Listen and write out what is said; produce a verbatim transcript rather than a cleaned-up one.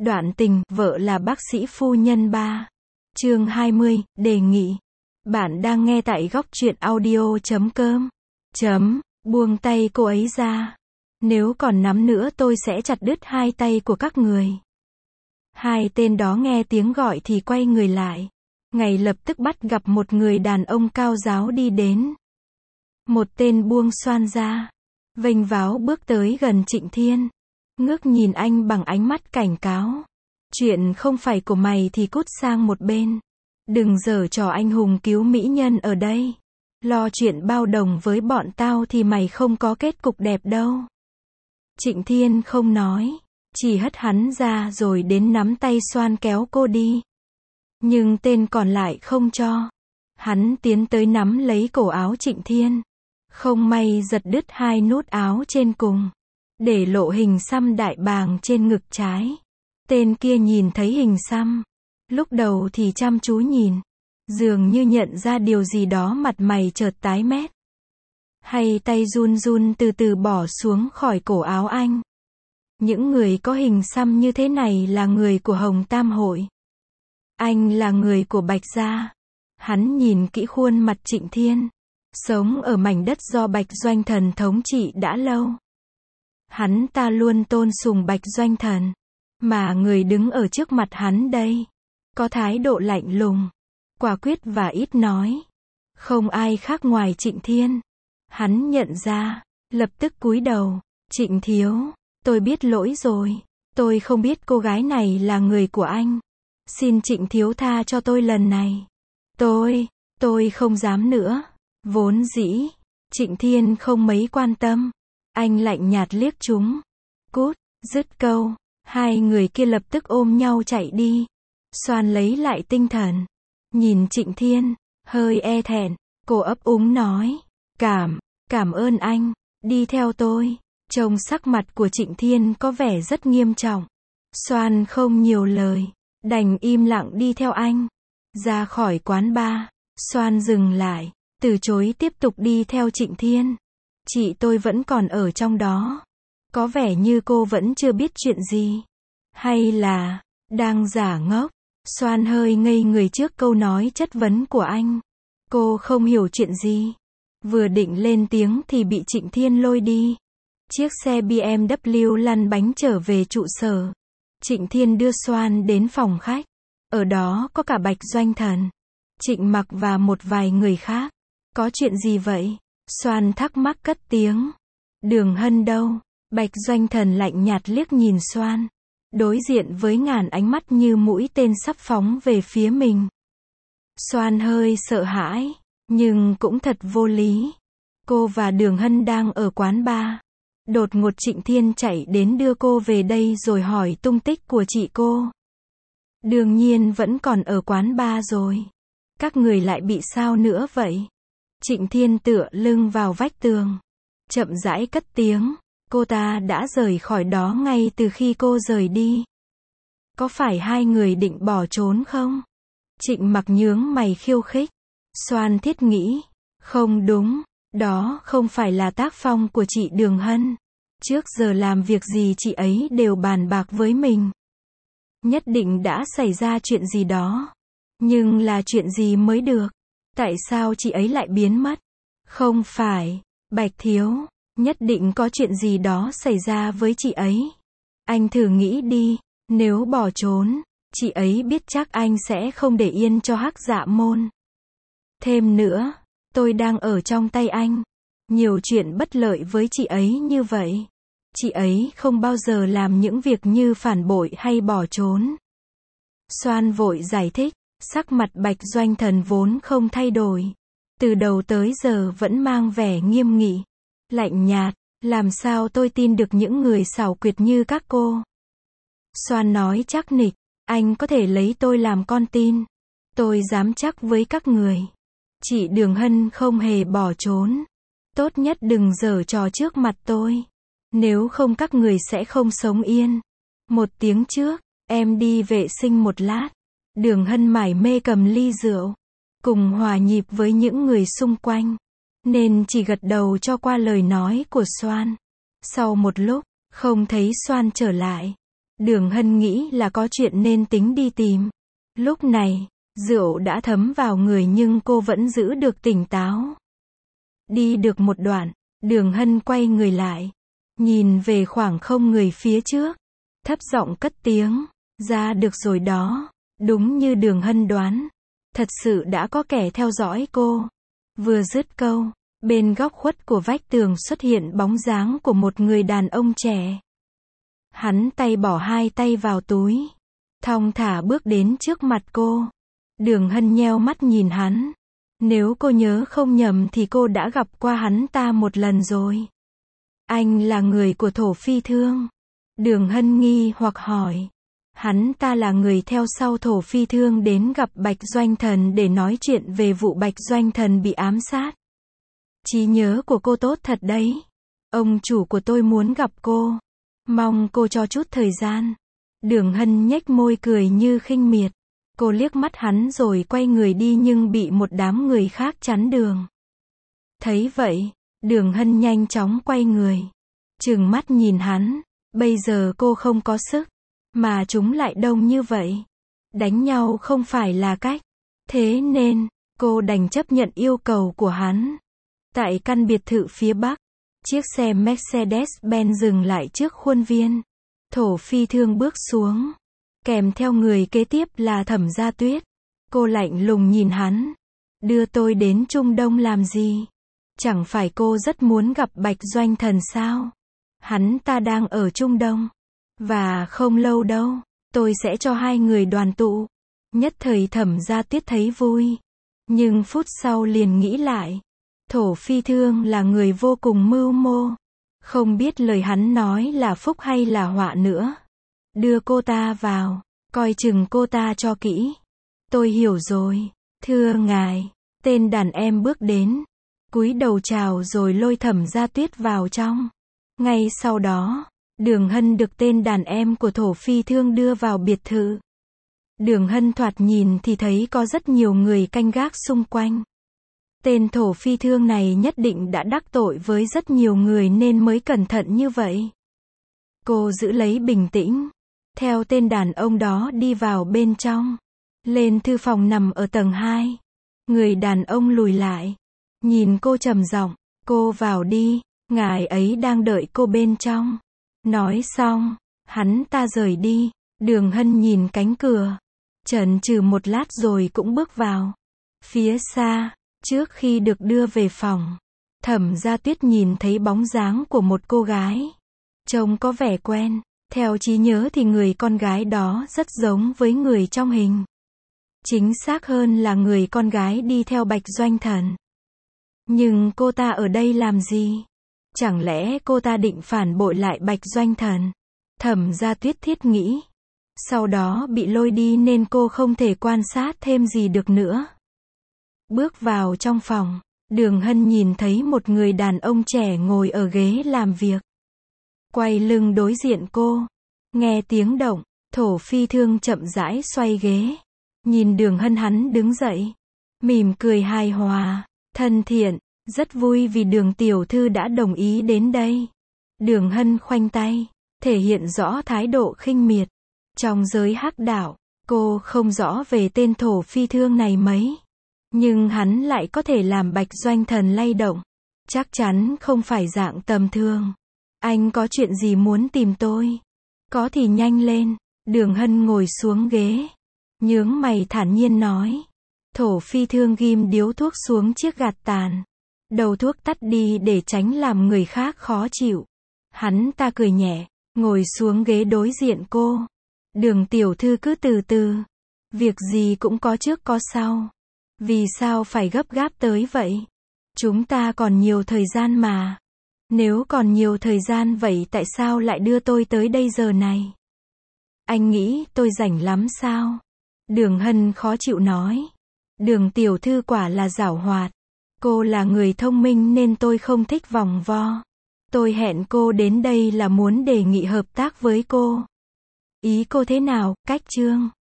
Đoạn tình, vợ là bác sĩ phu nhân ba. Chương hai mươi, đề nghị. Bạn đang nghe tại góc truyện audio chấm com. Chấm, buông tay cô ấy ra. Nếu còn nắm nữa tôi sẽ chặt đứt hai tay của các người. Hai tên đó nghe tiếng gọi thì quay người lại. Ngay lập tức bắt gặp một người đàn ông cao ráo đi đến. Một tên buông xoan ra, vênh váo bước tới gần Trịnh Thiên. Ngước nhìn anh bằng ánh mắt cảnh cáo. Chuyện không phải của mày thì cút sang một bên. Đừng giở trò anh hùng cứu mỹ nhân ở đây. Lo chuyện bao đồng với bọn tao thì mày không có kết cục đẹp đâu. Trịnh Thiên không nói, chỉ hất hắn ra rồi đến nắm tay xoan kéo cô đi. Nhưng tên còn lại không cho. Hắn tiến tới nắm lấy cổ áo Trịnh Thiên. Không may giật đứt hai nút áo trên cùng, để lộ hình xăm đại bàng trên ngực trái. Tên kia nhìn thấy hình xăm, lúc đầu thì chăm chú nhìn, dường như nhận ra điều gì đó, mặt mày chợt tái mét. Hay tay run run từ từ bỏ xuống khỏi cổ áo anh. Những người có hình xăm như thế này là người của Hồng Tam Hội. Anh là người của Bạch Gia. Hắn nhìn kỹ khuôn mặt Trịnh Thiên, sống ở mảnh đất do Bạch Doanh Thần thống trị đã lâu. Hắn ta luôn tôn sùng Bạch Doanh Thần, mà người đứng ở trước mặt hắn đây, có thái độ lạnh lùng, quả quyết và ít nói. Không ai khác ngoài Trịnh Thiên. Hắn nhận ra, lập tức cúi đầu. Trịnh thiếu, tôi biết lỗi rồi. Tôi không biết cô gái này là người của anh. Xin Trịnh thiếu tha cho tôi lần này. Tôi, tôi không dám nữa. Vốn dĩ, Trịnh Thiên không mấy quan tâm. Anh lạnh nhạt liếc chúng. Cút, dứt câu, hai người kia lập tức ôm nhau chạy đi. Xoan lấy lại tinh thần, nhìn Trịnh Thiên, hơi e thẹn, cô ấp úng nói. Cảm, cảm ơn anh, đi theo tôi. Trông sắc mặt của Trịnh Thiên có vẻ rất nghiêm trọng. Xoan không nhiều lời, đành im lặng đi theo anh. Ra khỏi quán bar, Xoan dừng lại, từ chối tiếp tục đi theo Trịnh Thiên. Chị tôi vẫn còn ở trong đó. Có vẻ như cô vẫn chưa biết chuyện gì. Hay là, đang giả ngốc. Xoan hơi ngây người trước câu nói chất vấn của anh. Cô không hiểu chuyện gì. Vừa định lên tiếng thì bị Trịnh Thiên lôi đi. Chiếc xe bê em vê lăn bánh trở về trụ sở. Trịnh Thiên đưa Xoan đến phòng khách. Ở đó có cả Bạch Doanh Thần, Trịnh Mặc và một vài người khác. Có chuyện gì vậy? Xoan thắc mắc cất tiếng. Đường Hân đâu? Bạch Doanh Thần lạnh nhạt liếc nhìn Xoan, đối diện với ngàn ánh mắt như mũi tên sắp phóng về phía mình. Xoan hơi sợ hãi, nhưng cũng thật vô lý. Cô và Đường Hân đang ở quán bar. Đột ngột Trịnh Thiên chạy đến đưa cô về đây rồi hỏi tung tích của chị cô. Đương nhiên vẫn còn ở quán bar rồi. Các người lại bị sao nữa vậy? Trịnh Thiên tựa lưng vào vách tường, chậm rãi cất tiếng. Cô ta đã rời khỏi đó ngay từ khi cô rời đi. Có phải hai người định bỏ trốn không? Trịnh Mặc nhướng mày khiêu khích. Xoan thiết nghĩ. Không đúng, đó không phải là tác phong của chị Đường Hân. Trước giờ làm việc gì chị ấy đều bàn bạc với mình. Nhất định đã xảy ra chuyện gì đó. Nhưng là chuyện gì mới được? Tại sao chị ấy lại biến mất? Không phải, Bạch thiếu, nhất định có chuyện gì đó xảy ra với chị ấy. Anh thử nghĩ đi, nếu bỏ trốn, chị ấy biết chắc anh sẽ không để yên cho Hắc Dạ Môn. Thêm nữa, tôi đang ở trong tay anh. Nhiều chuyện bất lợi với chị ấy như vậy. Chị ấy không bao giờ làm những việc như phản bội hay bỏ trốn. Xoan vội giải thích, sắc mặt Bạch Doanh Thần vốn không thay đổi. Từ đầu tới giờ vẫn mang vẻ nghiêm nghị, lạnh nhạt. Làm sao tôi tin được những người xảo quyệt như các cô? Xoan nói chắc nịch, anh có thể lấy tôi làm con tin. Tôi dám chắc với các người. Chị Đường Hân không hề bỏ trốn. Tốt nhất đừng giở trò trước mặt tôi. Nếu không các người sẽ không sống yên. Một tiếng trước, em đi vệ sinh một lát. Đường Hân mải mê cầm ly rượu, cùng hòa nhịp với những người xung quanh, nên chỉ gật đầu cho qua lời nói của Xoan. Sau một lúc, không thấy Xoan trở lại. Đường Hân nghĩ là có chuyện nên tính đi tìm. Lúc này, rượu đã thấm vào người nhưng cô vẫn giữ được tỉnh táo. Đi được một đoạn, Đường Hân quay người lại, nhìn về khoảng không người phía trước, thấp giọng cất tiếng, ra được rồi đó. Đúng như Đường Hân đoán, thật sự đã có kẻ theo dõi cô. Vừa dứt câu, bên góc khuất của vách tường xuất hiện bóng dáng của một người đàn ông trẻ. Hắn tay bỏ hai tay vào túi, thong thả bước đến trước mặt cô. Đường Hân nheo mắt nhìn hắn. Nếu cô nhớ không nhầm thì cô đã gặp qua hắn ta một lần rồi. Anh là người của Thổ Phi Thương. Đường Hân nghi hoặc hỏi. Hắn ta là người theo sau Thổ Phi Thương đến gặp Bạch Doanh Thần để nói chuyện về vụ Bạch Doanh Thần bị ám sát. Trí nhớ của cô tốt thật đấy. Ông chủ của tôi muốn gặp cô. Mong cô cho chút thời gian. Đường Hân nhếch môi cười như khinh miệt. Cô liếc mắt hắn rồi quay người đi nhưng bị một đám người khác chắn đường. Thấy vậy, Đường Hân nhanh chóng quay người, trừng mắt nhìn hắn. Bây giờ cô không có sức, mà chúng lại đông như vậy. Đánh nhau không phải là cách. Thế nên, cô đành chấp nhận yêu cầu của hắn. Tại căn biệt thự phía bắc, chiếc xe Mercedes-Benz dừng lại trước khuôn viên. Thổ Phi Thương bước xuống. Kèm theo người kế tiếp là Thẩm Gia Tuyết. Cô lạnh lùng nhìn hắn. Đưa tôi đến Trung Đông làm gì? Chẳng phải cô rất muốn gặp Bạch Doanh Thần sao? Hắn ta đang ở Trung Đông. Và không lâu đâu, tôi sẽ cho hai người đoàn tụ. Nhất thời Thẩm Gia Tuyết thấy vui. Nhưng phút sau liền nghĩ lại. Thổ Phi Thương là người vô cùng mưu mô. Không biết lời hắn nói là phúc hay là họa nữa. Đưa cô ta vào, coi chừng cô ta cho kỹ. Tôi hiểu rồi, thưa ngài. Tên đàn em bước đến, cúi đầu chào rồi lôi Thẩm Gia Tuyết vào trong. Ngay sau đó, Đường Hân được tên đàn em của Thổ Phi Thương đưa vào biệt thự. Đường Hân thoạt nhìn thì thấy có rất nhiều người canh gác xung quanh. Tên Thổ Phi Thương này nhất định đã đắc tội với rất nhiều người nên mới cẩn thận như vậy. Cô giữ lấy bình tĩnh, theo tên đàn ông đó đi vào bên trong. Lên thư phòng nằm ở tầng hai. Người đàn ông lùi lại, nhìn cô trầm giọng, cô vào đi, ngài ấy đang đợi cô bên trong. Nói xong, hắn ta rời đi. Đường Hân nhìn cánh cửa, chần chừ một lát rồi cũng bước vào. Phía xa, trước khi được đưa về phòng, Thẩm Gia Tuyết nhìn thấy bóng dáng của một cô gái. Trông có vẻ quen. Theo trí nhớ thì người con gái đó rất giống với người trong hình. Chính xác hơn là người con gái đi theo Bạch Doanh Thần. Nhưng cô ta ở đây làm gì? Chẳng lẽ cô ta định phản bội lại Bạch Doanh Thần? Thẩm Gia Tuyết thiết nghĩ. Sau đó bị lôi đi nên cô không thể quan sát thêm gì được nữa. Bước vào trong phòng, Đường Hân nhìn thấy một người đàn ông trẻ ngồi ở ghế làm việc. Quay lưng đối diện cô. Nghe tiếng động, Thổ Phi Thương chậm rãi xoay ghế. Nhìn Đường Hân, hắn đứng dậy. Mỉm cười hài hòa, thân thiện. Rất vui vì Đường tiểu thư đã đồng ý đến đây. Đường Hân khoanh tay, thể hiện rõ thái độ khinh miệt. Trong giới hắc đạo, cô không rõ về tên Thổ Phi Thương này mấy. Nhưng hắn lại có thể làm Bạch Doanh Thần lay động. Chắc chắn không phải dạng tầm thường. Anh có chuyện gì muốn tìm tôi? Có thì nhanh lên. Đường Hân ngồi xuống ghế, nhướng mày thản nhiên nói. Thổ Phi Thương ghim điếu thuốc xuống chiếc gạt tàn. Đầu thuốc tắt đi để tránh làm người khác khó chịu. Hắn ta cười nhẹ, ngồi xuống ghế đối diện cô. Đường tiểu thư cứ từ từ. Việc gì cũng có trước có sau. Vì sao phải gấp gáp tới vậy? Chúng ta còn nhiều thời gian mà. Nếu còn nhiều thời gian vậy tại sao lại đưa tôi tới đây giờ này? Anh nghĩ tôi rảnh lắm sao? Đường Hân khó chịu nói. Đường tiểu thư quả là giảo hoạt. Cô là người thông minh nên tôi không thích vòng vo. Tôi hẹn cô đến đây là muốn đề nghị hợp tác với cô. Ý cô thế nào, Cách Trương?